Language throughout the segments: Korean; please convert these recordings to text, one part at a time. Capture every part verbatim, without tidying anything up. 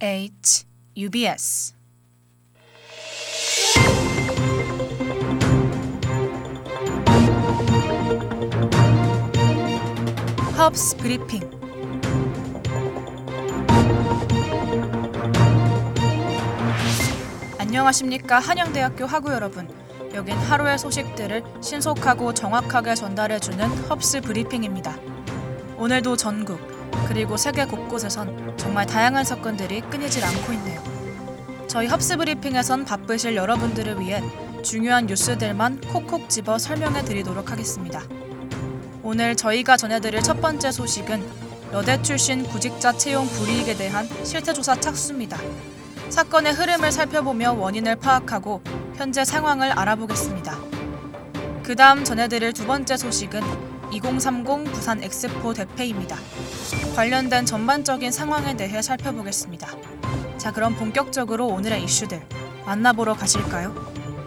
에이치 유비에스 헙스 브리핑. 안녕하십니까 한영대학교 학우 여러분. 여긴 하루의 소식들을 신속하고 정확하게 전달해주는 헙스 브리핑입니다. 오늘도 전국 그리고 세계 곳곳에선 정말 다양한 사건들이 끊이질 않고 있네요. 저희 헙스 브리핑에선 바쁘실 여러분들을 위해 중요한 뉴스들만 콕콕 집어 설명해 드리도록 하겠습니다. 오늘 저희가 전해드릴 첫 번째 소식은 여대 출신 구직자 채용 불이익에 대한 실태조사 착수입니다. 사건의 흐름을 살펴보며 원인을 파악하고 현재 상황을 알아보겠습니다. 그 다음 전해드릴 두 번째 소식은 이공삼공 부산 엑스포 대패입니다. 관련된 전반적인 상황에 대해 살펴보겠습니다. 자, 그럼 본격적으로 오늘의 이슈들 만나보러 가실까요?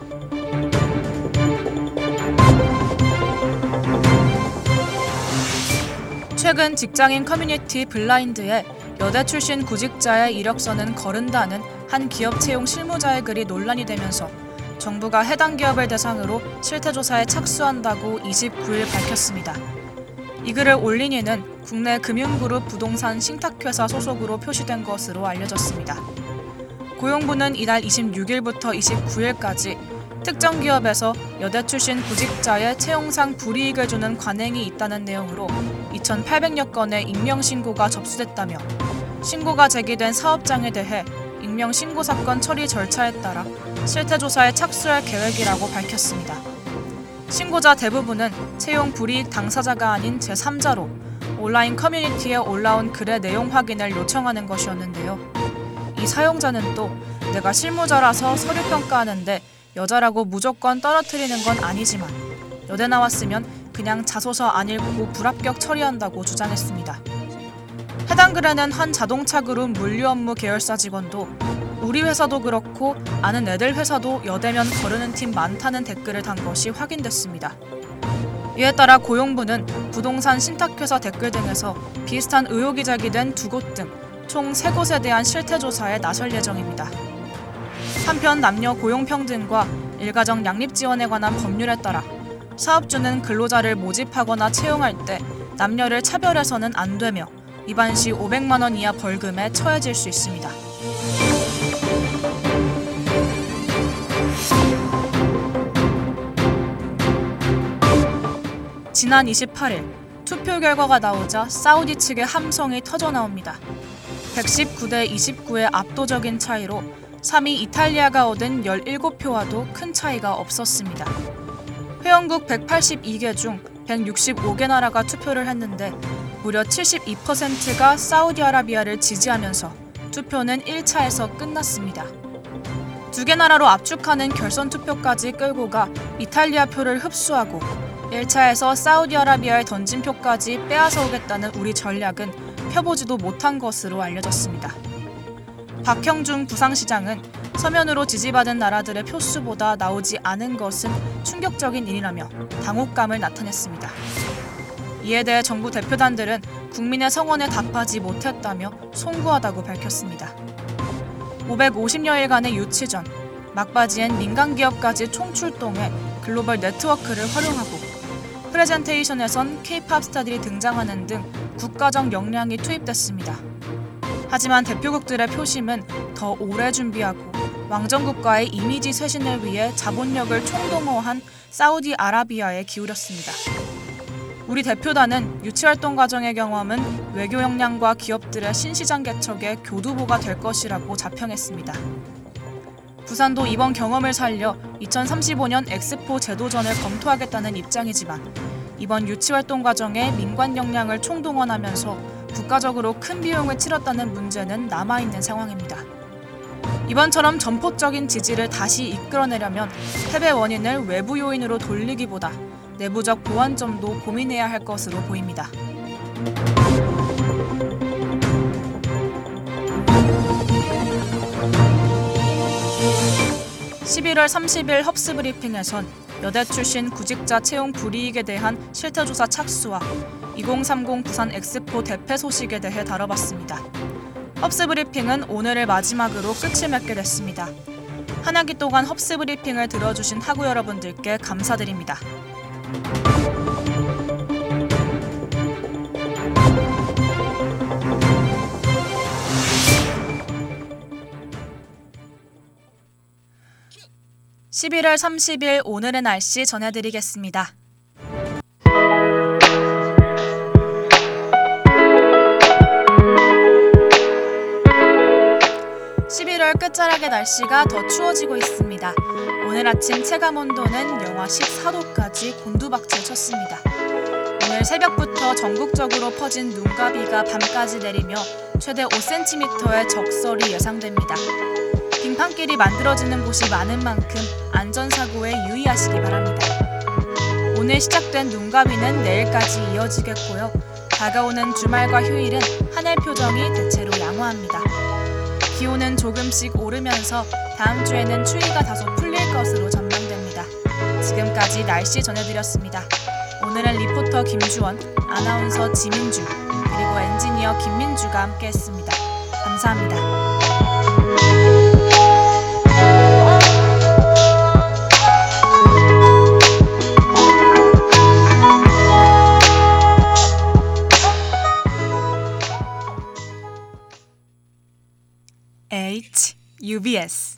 최근 직장인 커뮤니티 블라인드에 여대 출신 구직자의 이력서는 거른다는 한 기업 채용 실무자의 글이 논란이 되면서 정부가 해당 기업을 대상으로 실태조사에 착수한다고 이십구일 밝혔습니다. 이 글을 올린 이는 국내 금융그룹 부동산 신탁회사 소속으로 표시된 것으로 알려졌습니다. 고용부는 이달 이십육일부터 이십구일까지 특정 기업에서 여대 출신 구직자의 채용상 불이익을 주는 관행이 있다는 내용으로 이천팔백여 건의 익명신고가 접수됐다며 신고가 제기된 사업장에 대해 익명신고 사건 처리 절차에 따라 실태조사에 착수할 계획이라고 밝혔습니다. 신고자 대부분은 채용 불이익 당사자가 아닌 제삼자로 온라인 커뮤니티에 올라온 글의 내용 확인을 요청하는 것이었는데요. 이 사용자는 또 내가 실무자라서 서류 평가하는데 여자라고 무조건 떨어뜨리는 건 아니지만 여대 나왔으면 그냥 자소서 안 읽고 불합격 처리한다고 주장했습니다. 해당 글에는 한 자동차 그룹 물류 업무 계열사 직원도 우리 회사도 그렇고 아는 애들 회사도 여대면 거르는 팀 많다는 댓글을 단 것이 확인됐습니다. 이에 따라 고용부는 부동산 신탁회사 댓글 등에서 비슷한 의혹이 제기된 두 곳 등 총 세 곳에 대한 실태조사에 나설 예정입니다. 한편 남녀 고용평등과 일가정 양립 지원에 관한 법률에 따라 사업주는 근로자를 모집하거나 채용할 때 남녀를 차별해서는 안 되며 위반 시 오백만 원 이하 벌금에 처해질 수 있습니다. 지난 이십팔일 투표 결과가 나오자 사우디 측의 함성이 터져나옵니다. 백십구 대 이십구의 압도적인 차이로 삼 위 이탈리아가 얻은 열일곱 표와도 큰 차이가 없었습니다. 회원국 백팔십이 개 중 백육십오 개 나라가 투표를 했는데 무려 칠십이 퍼센트가 사우디아라비아를 지지하면서 투표는 일 차에서 끝났습니다. 두 개 나라로 압축하는 결선 투표까지 끌고 가 이탈리아 표를 흡수하고 일 차에서 사우디아라비아에 던진 표까지 빼앗아 오겠다는 우리 전략은 펴보지도 못한 것으로 알려졌습니다. 박형준 부상시장은 서면으로 지지받은 나라들의 표수보다 나오지 않은 것은 충격적인 일이라며 당혹감을 나타냈습니다. 이에 대해 정부 대표단들은 국민의 성원에 답하지 못했다며 송구하다고 밝혔습니다. 오백오십여일간의 유치전, 막바지엔 민간기업까지 총출동해 글로벌 네트워크를 활용하고 프레젠테이션에선 케이팝 스타들이 등장하는 등 국가적 역량이 투입됐습니다. 하지만 대표국들의 표심은 더 오래 준비하고 왕정국가의 이미지 쇄신을 위해 자본력을 총동원한 사우디아라비아에 기울였습니다. 우리 대표단은 유치활동 과정의 경험은 외교 역량과 기업들의 신시장 개척의 교두보가 될 것이라고 자평했습니다. 부산도 이번 경험을 살려 이천삼십오년 엑스포 제도전을 검토하겠다는 입장이지만 이번 유치활동 과정에 민관 역량을 총동원하면서 국가적으로 큰 비용을 치렀다는 문제는 남아있는 상황입니다. 이번처럼 전폭적인 지지를 다시 이끌어내려면 패배 원인을 외부 요인으로 돌리기보다 내부적 보완점도 고민해야 할 것으로 보입니다. 십일월 삼십일 헙스 브리핑에선 여대 출신 구직자 채용 불이익에 대한 실태조사 착수와 이공삼공 부산 엑스포 대패 소식에 대해 다뤄봤습니다. 헙스 브리핑은 오늘을 마지막으로 끝을 맺게 됐습니다. 한 학기 동안 헙스 브리핑을 들어주신 학우 여러분들께 감사드립니다. 십일월 삼십일 오늘의 날씨 전해드리겠습니다. 십일월 끝자락의 날씨가 더 추워지고 있습니다. 오늘 아침 체감온도는 영하 십사 도까지 곤두박질 쳤습니다. 오늘 새벽부터 전국적으로 퍼진 눈과 비가 밤까지 내리며 최대 오 센티미터의 적설이 예상됩니다. 빙판길이 만들어지는 곳이 많은 만큼 안전사고에 유의하시기 바랍니다. 오늘 시작된 눈과 비는 내일까지 이어지겠고요. 다가오는 주말과 휴일은 하늘 표정이 대체로 양호합니다. 기온은 조금씩 오르면서 다음 주에는 추위가 다소 풀릴 것으로 전망됩니다. 지금까지 날씨 전해드렸습니다. 오늘은 리포터 김주원, 아나운서 지민주, 그리고 엔지니어 김민주가 함께했습니다. 감사합니다. H U B S